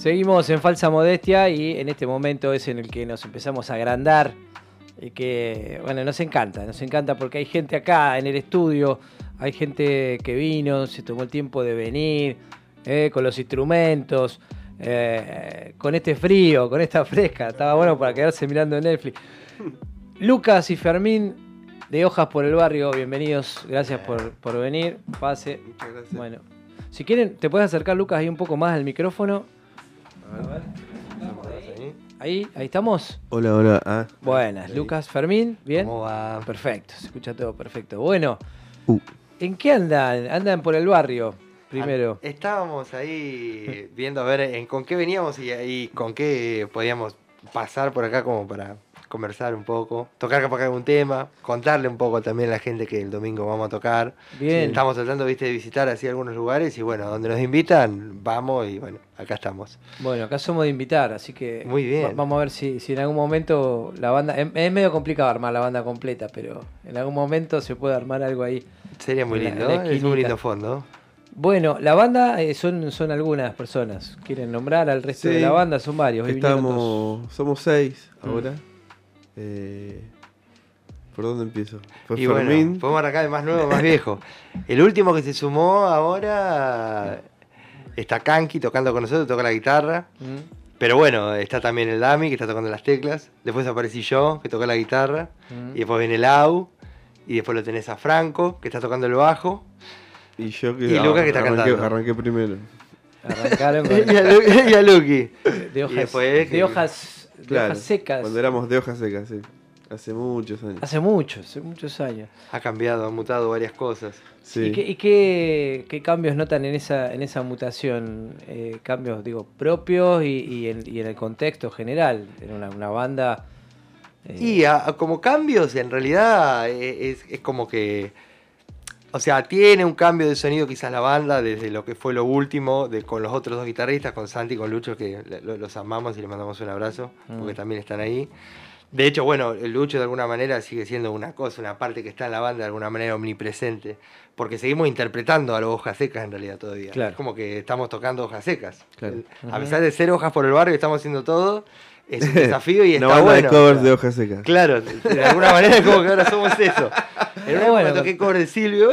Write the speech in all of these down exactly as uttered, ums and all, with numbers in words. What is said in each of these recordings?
Seguimos en Falsa Modestia y en este momento es en el que nos empezamos a agrandar y que, bueno, nos encanta, nos encanta porque hay gente acá en el estudio, hay gente que vino, se tomó el tiempo de venir, eh, con los instrumentos, eh, con este frío, con esta fresca, estaba bueno para quedarse mirando Netflix. Lucas y Fermín de Hojas por el Barrio, bienvenidos, gracias por, por venir, pase. Muchas gracias. Bueno, si quieren, te puedes acercar, Lucas, ahí un poco más al micrófono. A ver. Ahí, ahí estamos. Hola, hola. Ah, Buenas, ahí. Lucas, Fermín, ¿bien? ¿Cómo va? Perfecto, se escucha todo perfecto. Bueno, Uh. ¿en qué andan? Andan por el barrio, primero. Ah, estábamos ahí viendo a ver en con qué veníamos y, y con qué podíamos pasar por acá como para conversar un poco, tocar capaz algún tema, contarle un poco también a la gente que el domingo vamos a tocar. Bien. Estamos tratando, viste, de visitar así algunos lugares y bueno, donde nos invitan, vamos y bueno, acá estamos. Bueno, acá somos de invitar, así que Muy bien. va- vamos a ver si, si en algún momento la banda... Es, es medio complicado armar la banda completa, pero en algún momento se puede armar algo ahí. Sería muy En la- lindo, en la ¿eh? Es un esquinita. lindo fondo. Bueno, la banda eh, son, son algunas personas. ¿Quieren nombrar al resto Sí. de la banda? Son varios. Hoy vinieron dos. Estamos, somos seis Mm. ahora. Eh, ¿Por dónde empiezo? Fue Y Fermín. bueno, podemos arrancar de más nuevo, más viejo. El último que se sumó ahora está Kanki tocando con nosotros, toca la guitarra. Mm, Pero bueno, está también el Dami que está tocando las teclas. Después aparecí yo, que toca la guitarra. mm. Y después viene el Au. Y después lo tenés a Franco, que está tocando el bajo. Y yo que, Y Lucas que está arranqué, cantando. arranqué primero. Arrancaron y, con, a Lu- y a Luqui. de hojas, después que- de hojas, de Claro, hojas secas. Cuando éramos de hojas secas, sí. Hace muchos años. Hace muchos, hace muchos años. Ha cambiado, ha mutado varias cosas. Sí. ¿Y, qué, y qué- qué cambios notan en esa, en esa mutación? Eh, cambios, digo, propios y, y en, y en el contexto general. En una, una banda... eh, Y a- a- como cambios, en realidad eh, es, es como que. O sea, tiene un cambio de sonido quizás la banda desde lo que fue lo último de, con los otros dos guitarristas, con Santi y con Lucho, que lo- los amamos y les mandamos un abrazo, Mm. porque también están ahí. De hecho, bueno, el Lucho de alguna manera sigue siendo una cosa, una parte que está en la banda de alguna manera omnipresente, porque seguimos interpretando a los Hojas Secas en realidad todavía. Claro. Es como que estamos tocando Hojas Secas. Claro. El- A pesar de ser Hojas por el Barrio, estamos haciendo todo, es un desafío y Una está banda bueno. de covers o sea. de hojas secas. Claro, de alguna manera como que ahora somos eso. En una Bueno, época toqué cover de Silvio.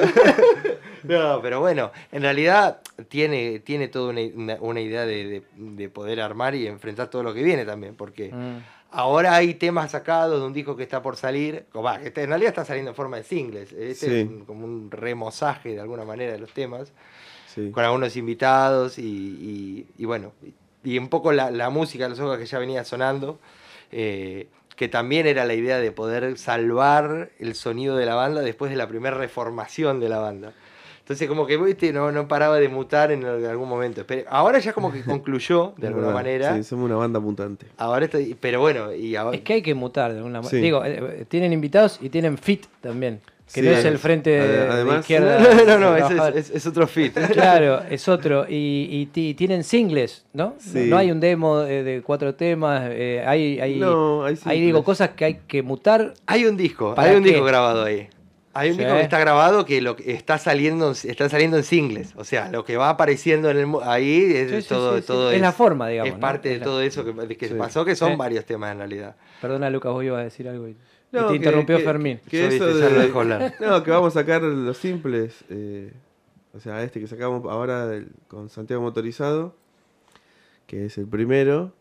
No, pero bueno, en realidad tiene, tiene toda una, una- una idea de, de- de poder armar y enfrentar todo lo que viene también, porque mm, ahora hay temas sacados de un disco que está por salir, o va, que está- en realidad está saliendo en forma de singles, este Sí. es un- como un remozaje de alguna manera de los temas, Sí. con algunos invitados y, y- y bueno, y un poco la, la música de los ojos que ya venía sonando, eh, que también era la idea de poder salvar el sonido de la banda después de la primera reformación de la banda. Entonces como que ¿viste? No, no paraba de mutar en algún momento. Pero ahora ya como que concluyó de Es alguna verdad. manera. Sí, somos una banda mutante. Ahora estoy, pero bueno, y ahora, Es que hay que mutar de alguna manera. Sí. Digo, eh, tienen invitados y tienen fit también. Que Sí, no es ade- el frente de, además- de izquierda. no, no, no, de ese trabajador. es, es- es otro fit. Claro, es otro. Y, y ti- tienen singles, ¿no? Sí. No, no hay un demo de, de cuatro temas. eh, hay, hay, No, hay hay, digo, simples. cosas que hay que mutar. Hay un disco, ¿Para hay un qué? disco grabado ahí. Hay un Sí. disco que está grabado que lo que está saliendo, está saliendo en singles. O sea, lo que va apareciendo en el, mu- ahí es Sí, sí, todo, sí, sí. todo Es la forma, digamos, Es ¿no? parte Es de la- todo eso que, que Sí. pasó, que son Sí. varios temas en realidad. Perdona, Lucas, vos ibas a decir algo. Y, y No, te que- interrumpió que- Fermín. Que Yo, eso viste, ya de- lo dejo hablar. No, que vamos a sacar los simples. eh, o sea, este que sacamos ahora del- con Santiago Motorizado, que es el primero.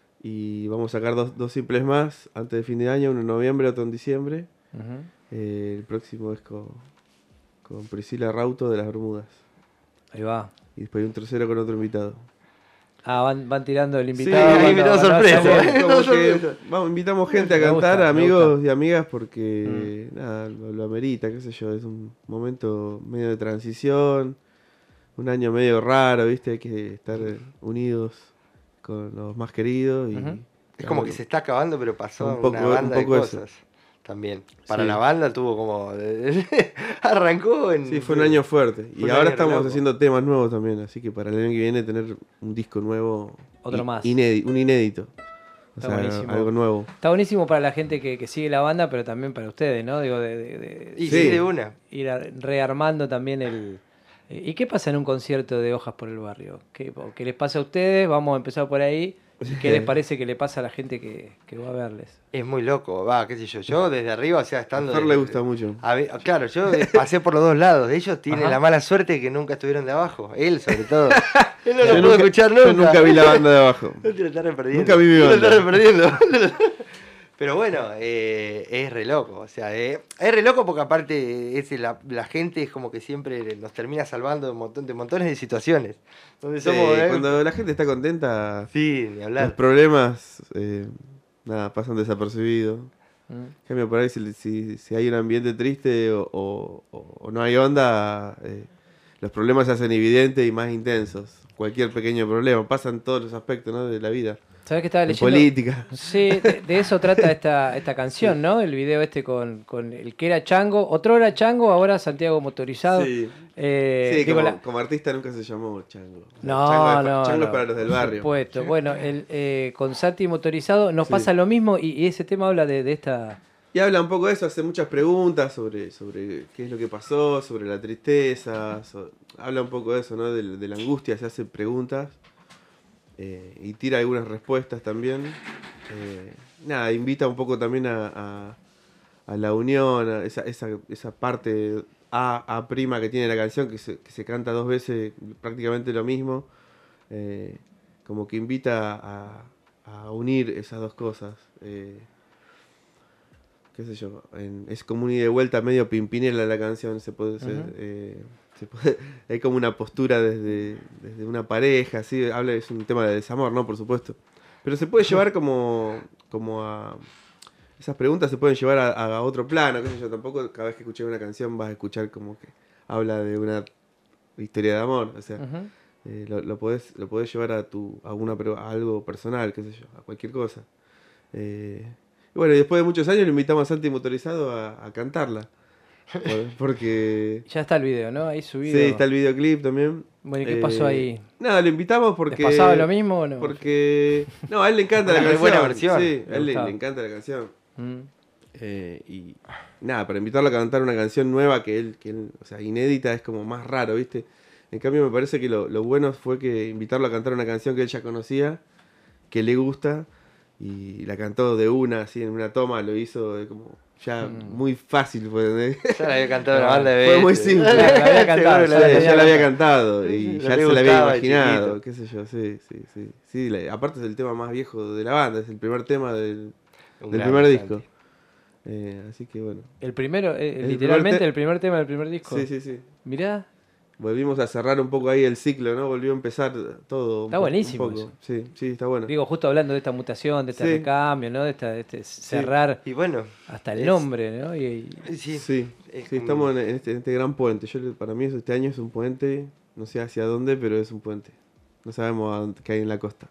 Y vamos a sacar dos, dos simples más antes de fin de año, uno en noviembre, otro en diciembre. Ujú. Eh, el próximo es con, con Priscila Rauto de las Bermudas. Ahí va. Y después hay un tercero con otro invitado. Ah, van, van tirando el Sí, invitado. hay cuando- invitado cuando sorpresa. sale. Como- como No, que, sorpresa. vamos, invitamos gente a Me gusta, cantar, me amigos gusta. y amigas, porque nada, lo, lo amerita, qué sé yo, es un momento medio de transición, un año medio raro, ¿viste? Hay que estar unidos con los más queridos. Y, Ujú. Es como que se está acabando, pero pasó Un poco- una un banda poco de eso. cosas. También. Para Sí. la banda tuvo como. Arrancó en. Sí, fue un año fuerte. Fue Y un ahora año re estamos loco. haciendo temas nuevos también, así que para el año que viene tener un disco nuevo. Otro i- más. inédi- un inédito. O Está sea, buenísimo. algo nuevo. Está buenísimo para la gente que, que sigue la banda, pero también para ustedes, ¿no? Digo, de, de- de Y Sí. sí, de una. ir a- rearmando también el, Eh, ¿Y qué pasa en un concierto de Hojas por el Barrio? ¿Qué, qué les pasa a ustedes? Vamos a empezar por ahí. ¿Y qué les parece que le pasa a la gente que, que va a verles? Es muy loco, va, qué sé yo. Yo desde arriba, o sea, A estando. Fer de- le gusta mucho. a ver, claro, yo eh, pasé por los dos lados. Ellos tienen Ajá. la mala suerte de que nunca estuvieron de abajo. Él, sobre todo. Él no Yo lo pudo nunca- escuchar yo nunca. nunca vi la banda de abajo. No te lo estás perdiendo. Nunca vi mi Te lo banda. estás perdiendo. Pero bueno, eh, es re loco. O sea, eh, es re loco porque aparte es la, la gente es como que siempre nos termina salvando de, un montón, de montones de situaciones. Donde Sí, somos, eh, cuando la gente está contenta, Sí, ni los hablar. problemas eh, nada, pasan desapercibidos. ¿Mm? En cambio, por ahí, si, si- si hay un ambiente triste o, o- o no hay onda, eh, los problemas se hacen evidentes y más intensos. Cualquier pequeño problema, pasan todos los aspectos, ¿no?, de la vida. ¿Sabes que estaba En leyendo? política. Sí, de, de eso trata esta, esta canción, ¿no? El video este con, con el que era Chango. Otro era Chango, ahora Santiago Motorizado. Sí, Eh, sí, digo, como, la- como artista nunca se llamó Chango. O sea, No, Chango es, pa- no, Chango es no, para los del por barrio. supuesto. Bueno, el, eh, con Santi Motorizado nos Sí. pasa lo mismo y, y ese tema habla de, de esta... Y habla un poco de eso, hace muchas preguntas sobre, sobre qué es lo que pasó, sobre la tristeza, so- habla un poco de eso, ¿no? De, de la angustia, se hace preguntas eh, y tira algunas respuestas también. Eh, nada, invita un poco también a, a- a la unión, a esa, esa, esa parte A, A prima que tiene la canción, que se, que se canta dos veces prácticamente lo mismo, eh, como que invita a, a unir esas dos cosas. eh, qué sé yo, en- es como un ida y vuelta medio pimpinela la canción, se puede ser, Ujú. eh, se puede- hay como una postura desde, desde una pareja, así, habla, es un tema de desamor, ¿no? Por supuesto. Pero se puede llevar como, como a... Esas preguntas se pueden llevar a, a otro plano, qué sé yo, tampoco cada vez que escuché una canción vas a escuchar como que habla de una historia de amor, o sea, Ujú. eh, lo, lo podés, lo podés llevar a tu a una pre- a algo personal, qué sé yo, a cualquier cosa. Eh, y bueno, y después de muchos años lo invitamos a Santi Motorizado a, a cantarla. Por- porque Ya está el video, ¿no? Ahí subido. sí, está el videoclip también. Bueno, ¿y qué pasó ahí? Nada, lo invitamos porque. ¿Les pasaba lo mismo o no? Porque. No, a él le encanta la Una re canción. buena versión. Sí, Le a él le, gustaba. le encanta la canción. Mm. Eh, y nada, para invitarlo a cantar una canción nueva que él, que él, o sea, inédita, es como más raro, ¿viste? En cambio, me parece que lo, lo bueno fue que invitarlo a cantar una canción que él ya conocía, que le gusta, y la cantó de una, así, en una toma, lo hizo de como ya Mm. muy fácil, fue, ¿entendés? Ya la había cantado una banda de veces. Fue muy simple. La- la había cantado, Seguro ya Ya, la ya la había había cantado y Le ya se la había gustaba de imaginado, chiquito. qué sé yo, sí, sí, sí. sí la- aparte es el tema más viejo de la banda, es el primer tema del, Un del gran primer Santi. disco. Eh, así que bueno. El primero, eh, El literalmente primer te- el primer tema del primer disco. Sí, sí, sí. Mirá, Volvimos a cerrar un poco ahí el ciclo, ¿no? Volvió a empezar todo. un Está po- buenísimo un poco. eso. Sí, sí, está bueno. digo, justo hablando de esta mutación, de este Sí. recambio, ¿no? De, esta, de este cerrar Y bueno, hasta el es- nombre, ¿no? Y, y- sí, sí, es sí, como- estamos en, en este, en este gran puente. Yo, le- para mí eso, este año es un puente, no sé hacia dónde, pero es un puente. No sabemos a dónde- qué hay en la costa.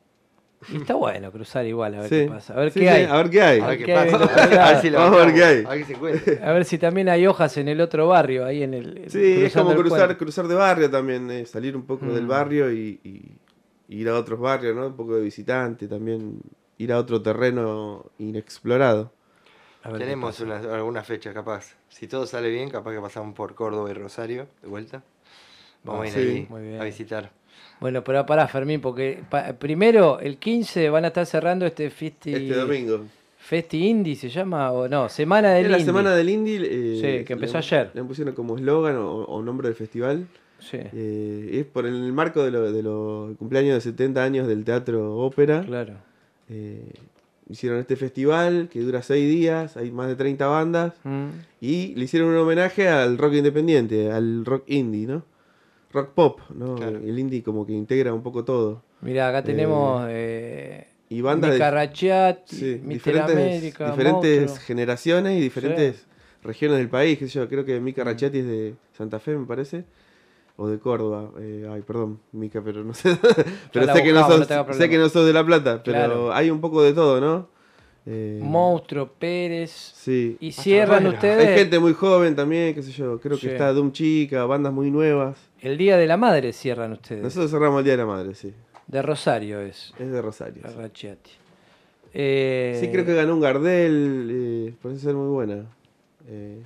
y está bueno cruzar igual, a ver Sí, qué pasa. A ver sí, qué sí, hay. A ver qué hay. A ver qué ¿Qué hay pasa. del otro A ver lado? si lo Vamos a ver bancamos, qué hay. A ver qué se encuentra. A ver si también hay hojas en el otro barrio, ahí en el. en- Sí, es cruzando como el cruzar, puente. cruzar de barrio también, eh, salir un poco del Mm. barrio y, y- ir a otros barrios, ¿no? Un poco de visitante, también ir a otro terreno inexplorado. A ver qué Tenemos pasa. una, alguna fecha capaz. Si todo sale bien, capaz que pasamos por Córdoba y Rosario de vuelta. Vamos a ir Sí. ahí Muy bien. a visitar. Bueno, pero pará, Fermín, porque pa- primero, el quince van a estar cerrando este Festi. Este domingo. Festi Indie se llama, o no, Semana del Es la Indie. semana del indie. eh, Sí, que empezó le- ayer. Le pusieron como eslogan o, o nombre del festival. Sí, Eh, es por el marco de los de los cumpleaños de setenta años del Teatro Ópera. claro. Eh, hicieron este festival que dura seis días, hay más de treinta bandas. Mm. Y le hicieron un homenaje al rock independiente, al rock indie, ¿no? Rock pop, ¿no? Claro. El indie como que integra un poco todo. Mirá, acá tenemos eh, Y bandas de Mica Racciati, sí, Mister diferentes, América, diferentes Monstruo. generaciones y diferentes regiones del país. Qué sé yo, creo que Mica Racciati es de Santa Fe, me parece. O de Córdoba. Eh, ay, perdón, Mica, pero no sé. pero la sé que, no buscamos, sos, no te hagas sé problema. que no sos de La Plata, pero Claro. hay un poco de todo, ¿no? Eh, Monstruo, Pérez. Sí. Y cierran bueno. ustedes Hay gente muy joven también, qué sé yo. Creo que Sí. está Doom Chica, bandas muy nuevas. el Día de la Madre, cierran ustedes. Nosotros cerramos el Día de la Madre, sí. De Rosario es, Es de Rosario. sí. Racciati. Eh, Sí, creo que ganó un Gardel, eh, parece ser muy buena. Eh,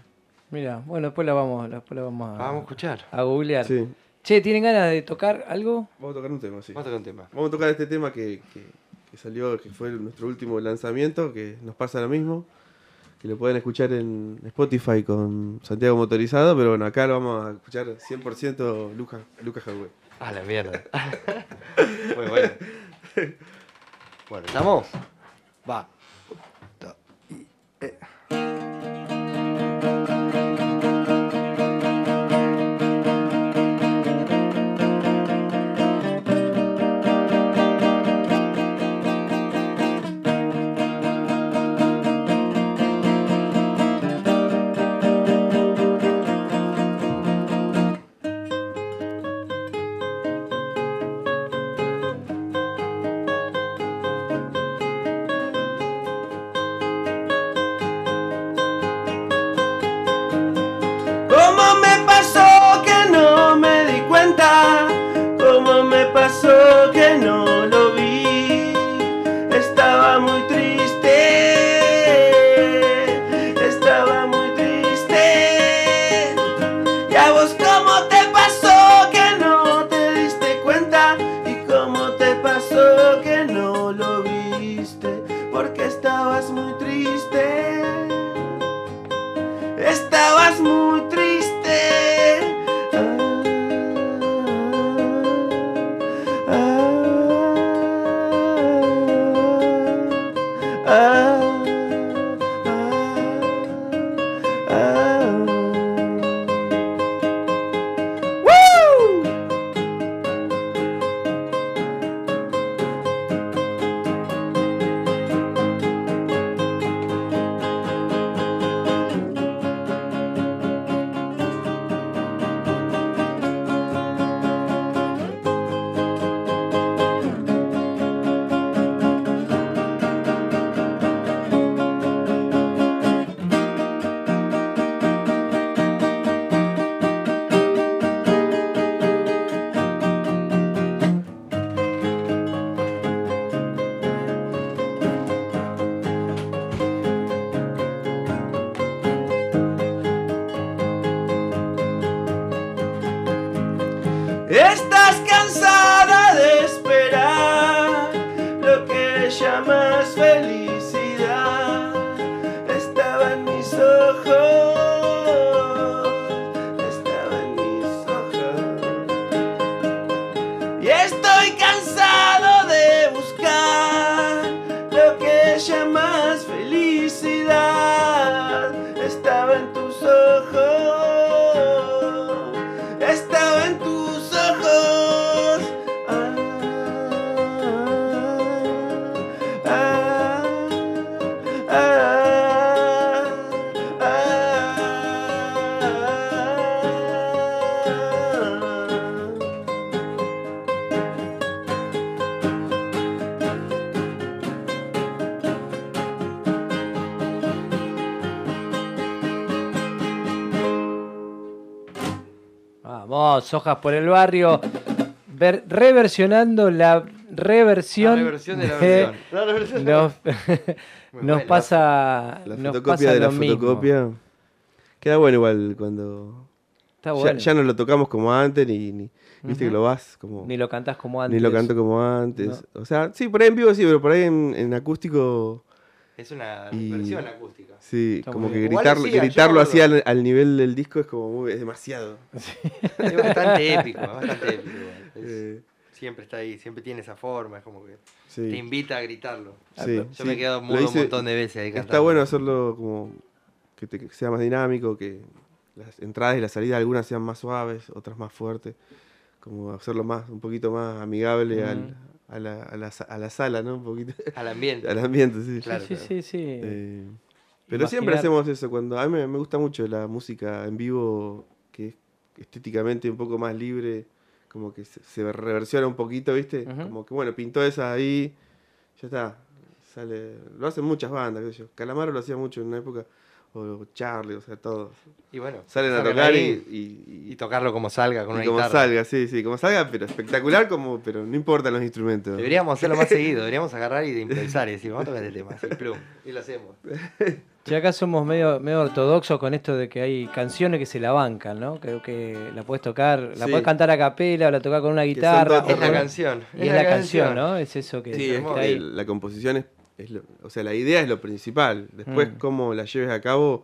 Mira, bueno, después la vamos, después la vamos a, Vamos a escuchar. a googlear. Sí. Che, ¿tienen ganas de tocar algo? Vamos a tocar un tema, sí. Vamos a tocar un tema. Vamos a tocar este tema que, que, que salió, que fue nuestro último lanzamiento, que nos pasa lo mismo. Que lo pueden escuchar en Spotify con Santiago Motorizado, pero bueno, acá lo vamos a escuchar cien por ciento Lucas Lucas Hardware. Ah, la mierda. Muy bueno. Bueno, ¿estamos? Va. Do, y, eh. ¿Cómo me pasó que no me di cuenta? ¿Cómo me pasó que no lo vi? Estaba muy triste, estaba muy triste. ¿Y a vos cómo te pasó que no te diste cuenta? ¿Y cómo te pasó que no lo viste? Porque estabas muy triste. Estabas muy triste. Ah, ah, ah, ah, ah. ¡Woo! Estás cansada de esperar lo que llamas felicidad. Estaba en mis ojos, estaba en mis ojos. Y estoy cansado de buscar lo que llamas felicidad. Estaba en tus ojos, estaba en tus ojos. Ah, ah, ah, ah, Vamos, Hojas por el Barrio, ver- reversionando la reversión, La reversión de la de- versión. La reversión de la nos, Muy nos bueno. pasa, La nos fotocopia pasa de la lo mismo. fotocopia. Queda bueno igual cuando... Está Ya, bueno. ya no lo tocamos como antes, ni, ni- viste Ujú. que lo vas como... Ni lo cantás como antes. Ni lo canto como antes. O sea, sí, por ahí en vivo sí, pero por ahí en, en acústico, Es una Y- versión acústica. sí, Está como muy que bien. Igual gritarlo, decía, yo gritarlo me así acuerdo. al, al nivel del disco es como muy, es demasiado. Es bastante épico, es bastante épico. igual. Es- Eh, Siempre está ahí, siempre tiene esa forma, es como que sí, te invita a gritarlo. sí, Yo sí. me he quedado Lo mudo hice- un montón de veces ahí cantando. Está bueno hacerlo como que, te- que sea más dinámico, que las entradas y las salidas algunas sean más suaves, otras más fuertes. Como hacerlo más, un poquito más amigable al, Ujú. a, la, a, la, sa- a la sala, ¿no? Un poquito. Al ambiente. Al ambiente, sí. Claro, sí, claro. sí, sí. Eh, pero siempre Imaginar- hacemos eso. Cuando a mí me, me gusta mucho la música en vivo, que es estéticamente un poco más libre, como que se, se reversiona un poquito, ¿viste? Ujú. Como que bueno, pintó esa ahí, ya está. Sale, lo hacen muchas bandas, qué sé yo. Calamaro lo hacía mucho en una época, o Charlie, o sea, todos. Y bueno, Salen a salen tocar y, ahí y- y y tocarlo como salga con Y una como guitarra. salga, sí, sí, como salga, pero espectacular, como, pero no importan los instrumentos. Deberíamos hacerlo más seguido, deberíamos agarrar y de improvisar y decir, vamos a tocar este tema, así, plum, y lo hacemos. Si acá somos medio, medio ortodoxos con esto de que hay canciones que se la bancan, ¿no? Creo que la puedes tocar, la Sí. puedes cantar a capela o la tocas con una son guitarra. todas o Es la con- canción. Y es la canción, ¿no? Es eso que Sí, que es está que ahí. la composición es, es lo- o sea, la idea es lo principal. Después, Mm. cómo la lleves a cabo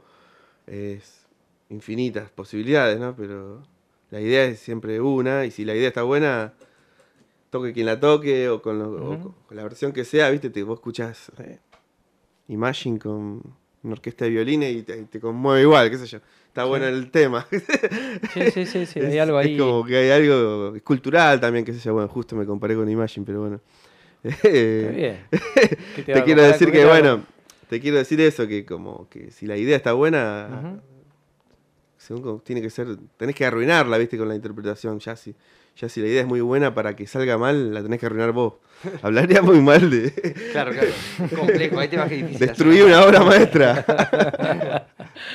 es infinitas posibilidades, ¿no? Pero la idea es siempre una, y si la idea está buena, toque quien la toque, o con, lo- o Ujú. con- con la versión que sea, ¿viste? Te, vos escuchás eh, Imagine con una orquesta de violines y te, te conmueve igual, qué sé yo. Está Sí. bueno el tema. Sí, sí, sí, sí, hay Es- algo ahí. Es como que hay algo es cultural también, qué sé yo. Bueno, justo me comparé con Imagine, pero bueno. Está bien. ¿Qué Te, va a quiero comparar? decir ¿Con qué que, te va a bueno, te quiero decir eso, que como que si la idea está buena, Ujú. según como tiene que ser, tenés que arruinarla, viste, con la interpretación. Ya si, ya si la idea es muy buena, para que salga mal, la tenés que arruinar vos. Hablaría muy mal de Claro, claro. Complejo, hay temas que es difícil. destruir hacer. una obra maestra.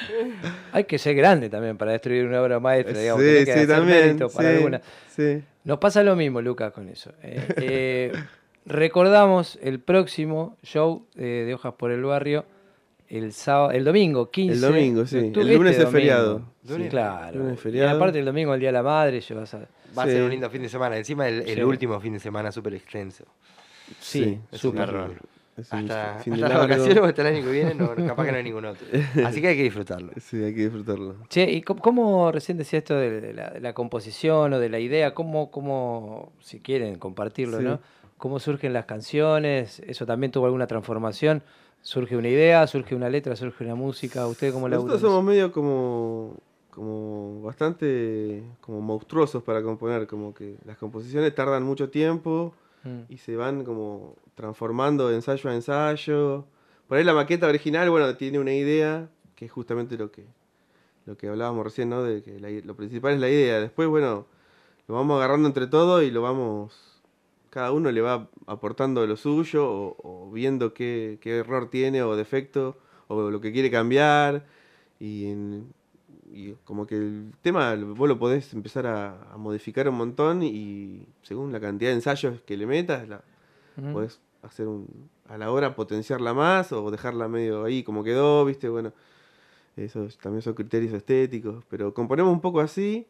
Hay que ser grande también para destruir una obra maestra, digamos. sí, tenés que sí, hacer también. mérito para sí, alguna. sí. Nos pasa lo mismo, Lucas, con eso. Eh, eh, recordamos el próximo show eh, de Hojas por el Barrio el sábado, el domingo quince. El domingo, de sí. octubre, El lunes este es feriado. domingo. Sí, Lunes- claro. lunes es Y feriado. aparte el domingo, el Día de la Madre, llevas a... Va a Sí. ser un lindo fin de semana. Encima el, el Sí. último fin de semana súper extenso. Sí, es súper. un error. Es un Hasta, fin de hasta las largo. vacaciones o hasta el año que viene, no, capaz que no hay ningún otro. Así que hay que disfrutarlo. Sí, hay que disfrutarlo. Che, ¿y cómo, cómo recién decía esto de, de la, de la composición o de la idea? ¿Cómo, cómo si quieren compartirlo, Sí. ¿no? ¿Cómo surgen las canciones? ¿Eso también tuvo alguna transformación? ¿Surge una idea? ¿Surge una letra? ¿Surge una música? ¿Ustedes cómo la Nosotros somos medio como, como bastante como monstruosos para componer, como que las composiciones tardan mucho tiempo y se van como transformando de ensayo a ensayo. Por ahí la maqueta original, bueno, tiene una idea, que es justamente lo que, lo que hablábamos recién, ¿no? De que la i- lo principal es la idea. Después, bueno, lo vamos agarrando entre todos y lo vamos... Cada uno le va aportando lo suyo o, o viendo qué, qué error tiene o defecto o lo que quiere cambiar. Y, en- y como que el tema vos lo podés empezar a, a modificar un montón y según la cantidad de ensayos que le metas, la, Ujú. podés hacer un, a la hora potenciarla más o dejarla medio ahí como quedó, ¿viste? Bueno, eso también son criterios estéticos, pero componemos un poco así.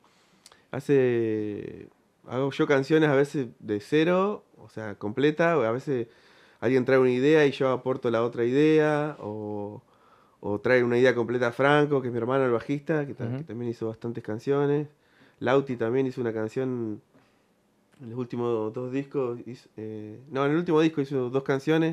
Hace hago yo canciones a veces de cero, o sea, completa, o a veces alguien trae una idea y yo aporto la otra idea, o, o trae una idea completa Franco, que es mi hermano el bajista, que, ta- Ujú. que también hizo bastantes canciones. Lauti también hizo una canción en los últimos dos discos, hizo- eh, no, en el último disco hizo dos canciones.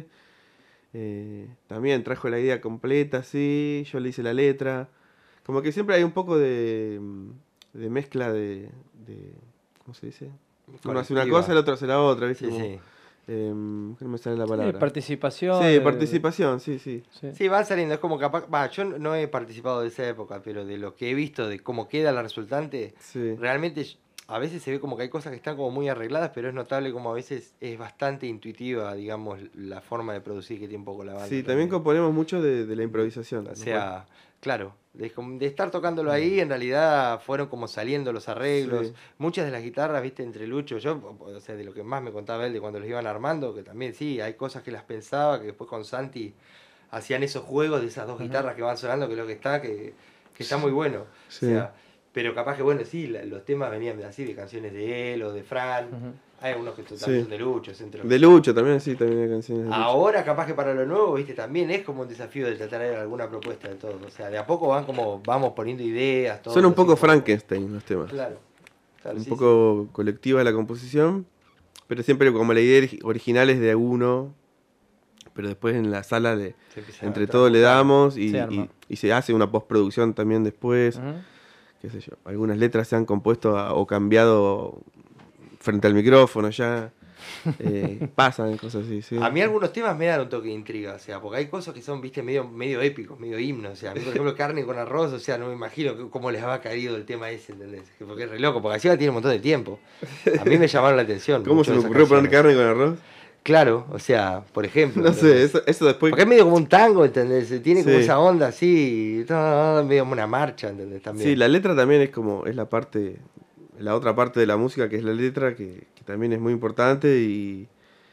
eh, también trajo la idea completa, sí, yo le hice la letra. Como que siempre hay un poco de, de mezcla de, de- ¿cómo se dice? Uno hace una Colectiva. cosa, el otro hace la otra, ¿viste? Sí, Como, sí. em, ¿qué no me sale la Sí, palabra? participación. Sí, eh, participación, sí, sí. sí. Sí, van saliendo, es como capaz, va, yo no he participado de esa época, pero de lo que he visto, de cómo queda la resultante, Sí. realmente a veces se ve como que hay cosas que están como muy arregladas, pero es notable como a veces es bastante intuitiva, digamos, la forma de producir que tiene un poco la banda. Sí, también componemos mucho de, de la improvisación. O ¿no? sea, claro, de, como- de estar tocándolo ahí, en realidad fueron como saliendo los arreglos. Sí. Muchas de las guitarras, viste, entre Lucho, yo, o sea, de lo que más me contaba él de cuando los iban armando, que también sí, hay cosas que las pensaba, que después con Santi hacían esos juegos de esas dos guitarras que van sonando, que es lo que está, que, que está muy bueno. Sí. O sea, pero capaz que bueno, sí, la- los temas venían de así, de canciones de él o de Fran. Ujú. Hay algunos que también Sí. son de Lucho. es entre los De que- Lucho también, sí, también hay canciones de Lucho. Ahora capaz que para lo nuevo, viste, también es como un desafío de tratar de dar alguna propuesta de todo. O sea, de a poco van como, vamos poniendo ideas, todo. Son un así poco como- Frankenstein los temas. Claro. claro, un sí, poco colectiva la composición, pero siempre como la idea ori- original es de uno, pero después en la sala le, sí. Se empieza a entre todos le transmutar. damos y, Se arma. y- y se hace una postproducción también después, Ujú. qué sé yo. Algunas letras se han compuesto a- o cambiado frente al micrófono ya, eh, pasan cosas así, sí. A mí algunos temas me dan un toque de intriga, o sea, porque hay cosas que son, viste, medio, medio épicos, medio himnos. O sea, a mí, por ejemplo, carne con arroz, o sea, no me imagino que- cómo les habrá caído el tema ese, ¿entendés? Porque es re loco, porque así tiene un montón de tiempo. A mí me llamaron la atención. ¿Cómo mucho se me esas ocurrió poner canciones. carne con arroz? Claro, o sea, por ejemplo. No sé, eso, eso después... Porque es medio como un tango, ¿entendés? Tiene como Sí. esa onda así, no, medio como una marcha, ¿entendés? También. Sí, la letra también es como, es la parte, la otra parte de la música que es la letra, que, que también es muy importante y,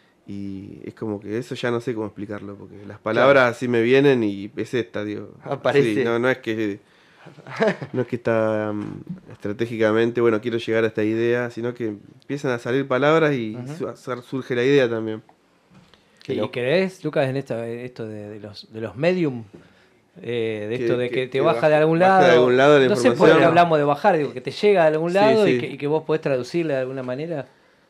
y es como que eso ya no sé cómo explicarlo, porque las palabras Claro. así me vienen y es esta, digo. Aparece. Sí, no, no es que no es que está um, estratégicamente, bueno, quiero llegar a esta idea, sino que empiezan a salir palabras y Ujú. su- surge la idea también. Qué ¿Y loco. crees, Lucas, en esta, esto de, de los, de los medium? Eh, de Que- esto de que, que- te que baja baja- de algún baja lado. de algún lado la no sé por qué información. hablamos de bajar, digo, que te llega de algún Sí, lado sí. Y, que, y que vos podés traducirle de alguna manera.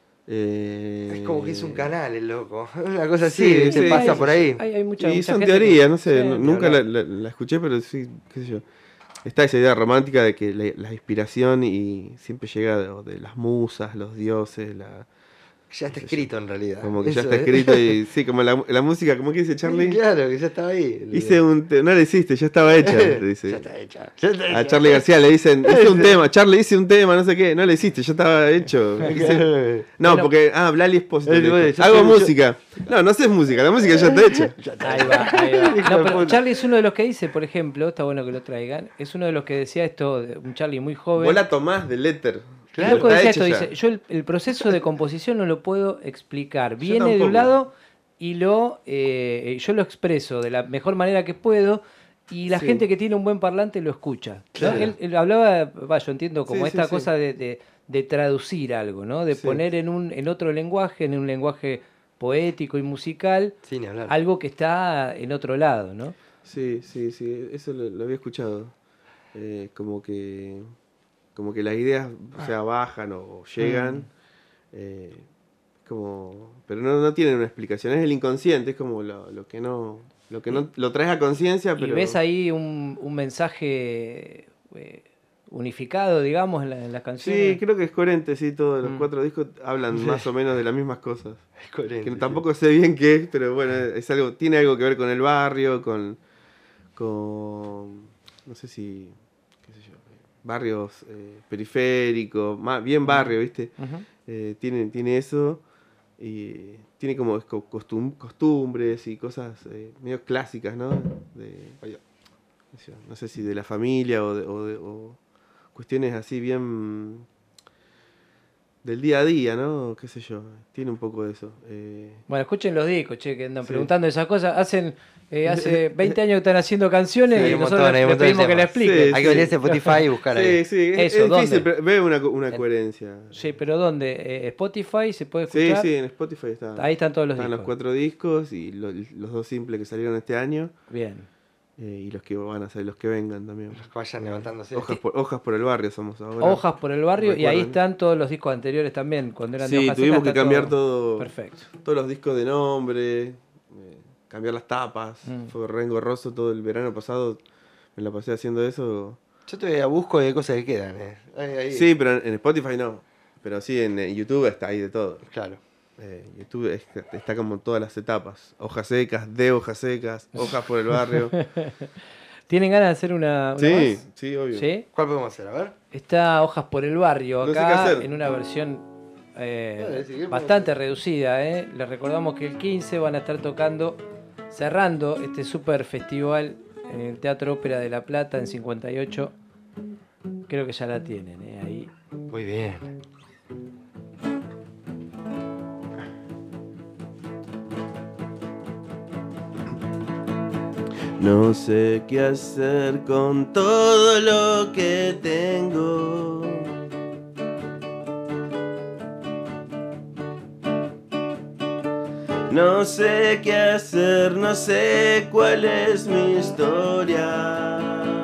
Eh, Es como que es un canal, el loco. Una cosa así, Sí, ¿viste? sí. pasa Hay- por ahí. Hay, hay mucha, Y mucha son gente que- teorías, no sé, Sí, nu- ni nunca la, hablar. la- la escuché, pero sí, qué sé yo. Está esa idea romántica de que la, la inspiración y siempre llega de, de las musas, los dioses, la, Ya está qué sé yo. escrito en realidad. Como que ya Eso está es. escrito y sí, como la, la música, ¿cómo que dice Charlie? Claro, que ya estaba ahí. Hice un te- no la hiciste, ya estaba hecha, te dice. Ya está hecha. Ya está hecha. A Charlie García le dicen, hice un tema, Charlie hice un tema, no sé qué, no le hiciste, ya estaba hecho. Hice- No, Bueno. porque, ah, Blali Espósito. Eh, le dijo, bueno, yo hago soy- yo- música. No, no haces música, la música ya está hecha. Ahí va, ahí va. Hijo No, de pero puta. Charlie es uno de los que dice, por ejemplo, está bueno que lo traigan, es uno de los que decía esto, de un Charlie muy joven. Vos la tomás del éter. El loco Está decía hecha esto, ya. dice, yo el, el proceso de composición no lo puedo explicar. Yo Viene de un tampoco. lado y lo eh, yo lo expreso de la mejor manera que puedo y la Sí. gente que tiene un buen parlante lo escucha. ¿no? Claro. Él, él hablaba, va, yo entiendo como Sí, sí, esta sí. cosa de, de- de traducir algo, ¿no? De Sí. poner en un en otro lenguaje, en un lenguaje poético y musical, Sin hablar. algo que está en otro lado, ¿no? Sí, sí, sí, eso lo, lo había escuchado. Eh, como que como que las ideas, o sea, bajan o llegan. Mm. eh, como pero no, no tienen una explicación, es el inconsciente, es como lo, lo que no lo que no lo traes a conciencia, pero Y ves ahí un, un mensaje eh, unificado, digamos, en, la- en las canciones. sí, creo que es coherente, sí, todos los Mm. cuatro discos hablan más o menos de las mismas cosas. Es coherente, Que sí. tampoco sé bien qué es, pero bueno, es algo, tiene algo que ver con el barrio, con, con no sé si, qué sé yo, barrios eh, periféricos, más, bien barrio, ¿viste? Ujú. Eh, tiene, tiene eso y tiene como co- costum- costumbres y cosas eh, medio clásicas, ¿no? De, vaya, qué sé yo, no sé si de la familia o, de, o, de- o cuestiones así bien del día a día, ¿no? Qué sé yo, tiene un poco de eso. eh, Bueno, escuchen los discos, che, que andan Sí. preguntando esas cosas. Hacen eh, hace veinte años que están haciendo canciones Sí, hay y un nosotros montón, hay un le montón de pedimos que le temas. explique. Sí, Sí. Hay que venirse a Spotify y buscar ahí. Sí, sí, es, Eso, es difícil, ¿dónde? pero veo una, una coherencia. pero ¿dónde? Eh, Spotify se puede Sí, escuchar. sí, en Spotify está. Ahí están todos los Están discos. los cuatro discos y lo- los dos simples que salieron este año Bien. eh, y los que van a salir, los que vengan también. Los que vayan levantándose. Hojas por, hojas por el barrio somos ahora. Hojas por el barrio y ahí Recuerden. están todos los discos anteriores también. Cuando eran de Sí, hojas tuvimos secas, que está cambiar todo, Perfecto. todos los discos de nombre, eh, cambiar las tapas. Mm. Fue re engorroso todo el verano pasado. Me la pasé haciendo eso. Yo todavía busco y hay cosas que quedan. Eh. Ahí, ahí. Sí, pero en, en Spotify no. Pero sí, en, en YouTube está ahí de todo. Claro. Eh, YouTube es- está como en todas las etapas. Hojas secas, de hojas secas, hojas por el barrio. ¿Tienen ganas de hacer una, una Sí, más? sí, obvio. ¿Sí? ¿Cuál podemos hacer? A ver. Está Hojas por el Barrio No sé qué acá hacer. en una versión eh, Dale, si querés bastante reducida. ¿eh? Les recordamos que el quince van a estar tocando, cerrando este super festival en el Teatro Ópera de La Plata en cincuenta y ocho. Creo que ya la tienen ¿eh? ahí. Muy bien. No sé qué hacer con todo lo que tengo. No sé qué hacer, no sé cuál es mi historia.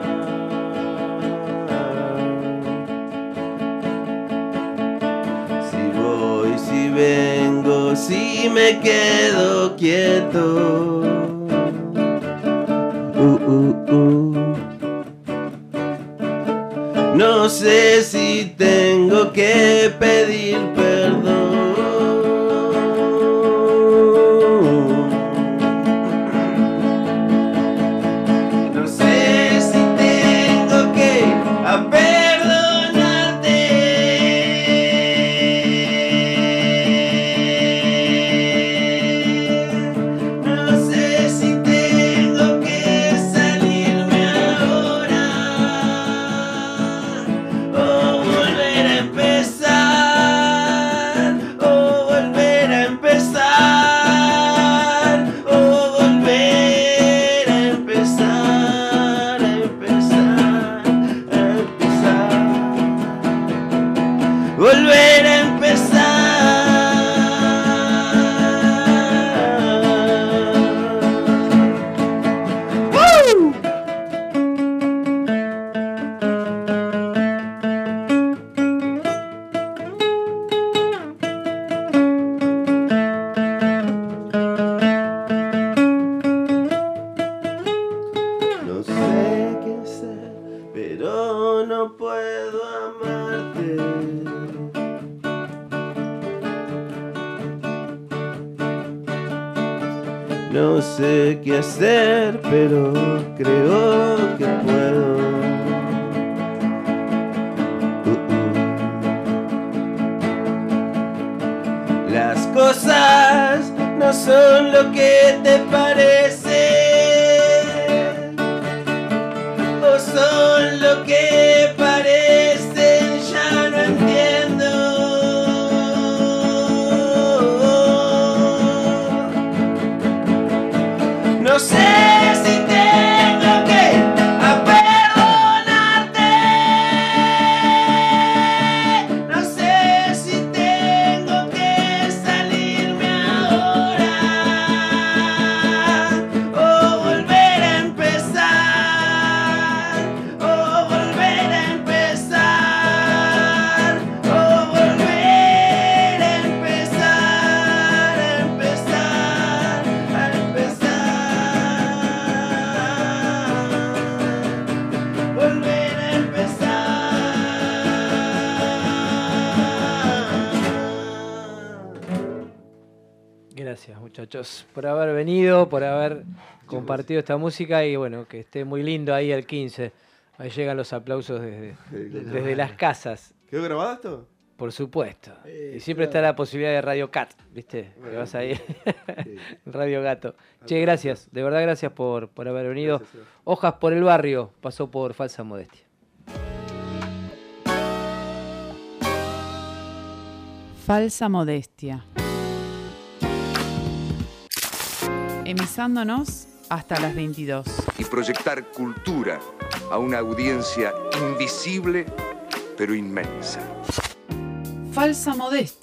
Si voy, si vengo, si me quedo quieto. Uh, uh, uh. No sé si tengo que pedir perdón. No sé si tengo que a perdonarte. volver a empezar. ¡Woo! No sé qué hacer, pero no puedo amarte. No sé qué hacer, pero creo que puedo. Uh, uh. Las cosas no son lo que te parecen, o son lo que parecen, ya no entiendo. No sé si tengo que a perdonarte. No sé si tengo que salirme ahora o volver a empezar, o volver a empezar, o volver a empezar, a empezar, a empezar. Volver a empezar. Gracias, muchachos, por haber venido, por haber compartido esta música y bueno, que esté muy lindo ahí el quince. Ahí llegan los aplausos desde, desde las casas, ¿Quedó grabado esto? por supuesto. Eh, Y siempre claro. está la posibilidad de Radio Cat, ¿viste? Que Bueno, vas ahí, sí. Radio Gato. Che, gracias, de verdad gracias por, por haber venido. Gracias, Seba. Hojas por el barrio, pasó por Falsa Modestia. Falsa Modestia. Emisándonos hasta las veintidós. Y proyectar cultura a una audiencia invisible pero inmensa. Falsa Modestia.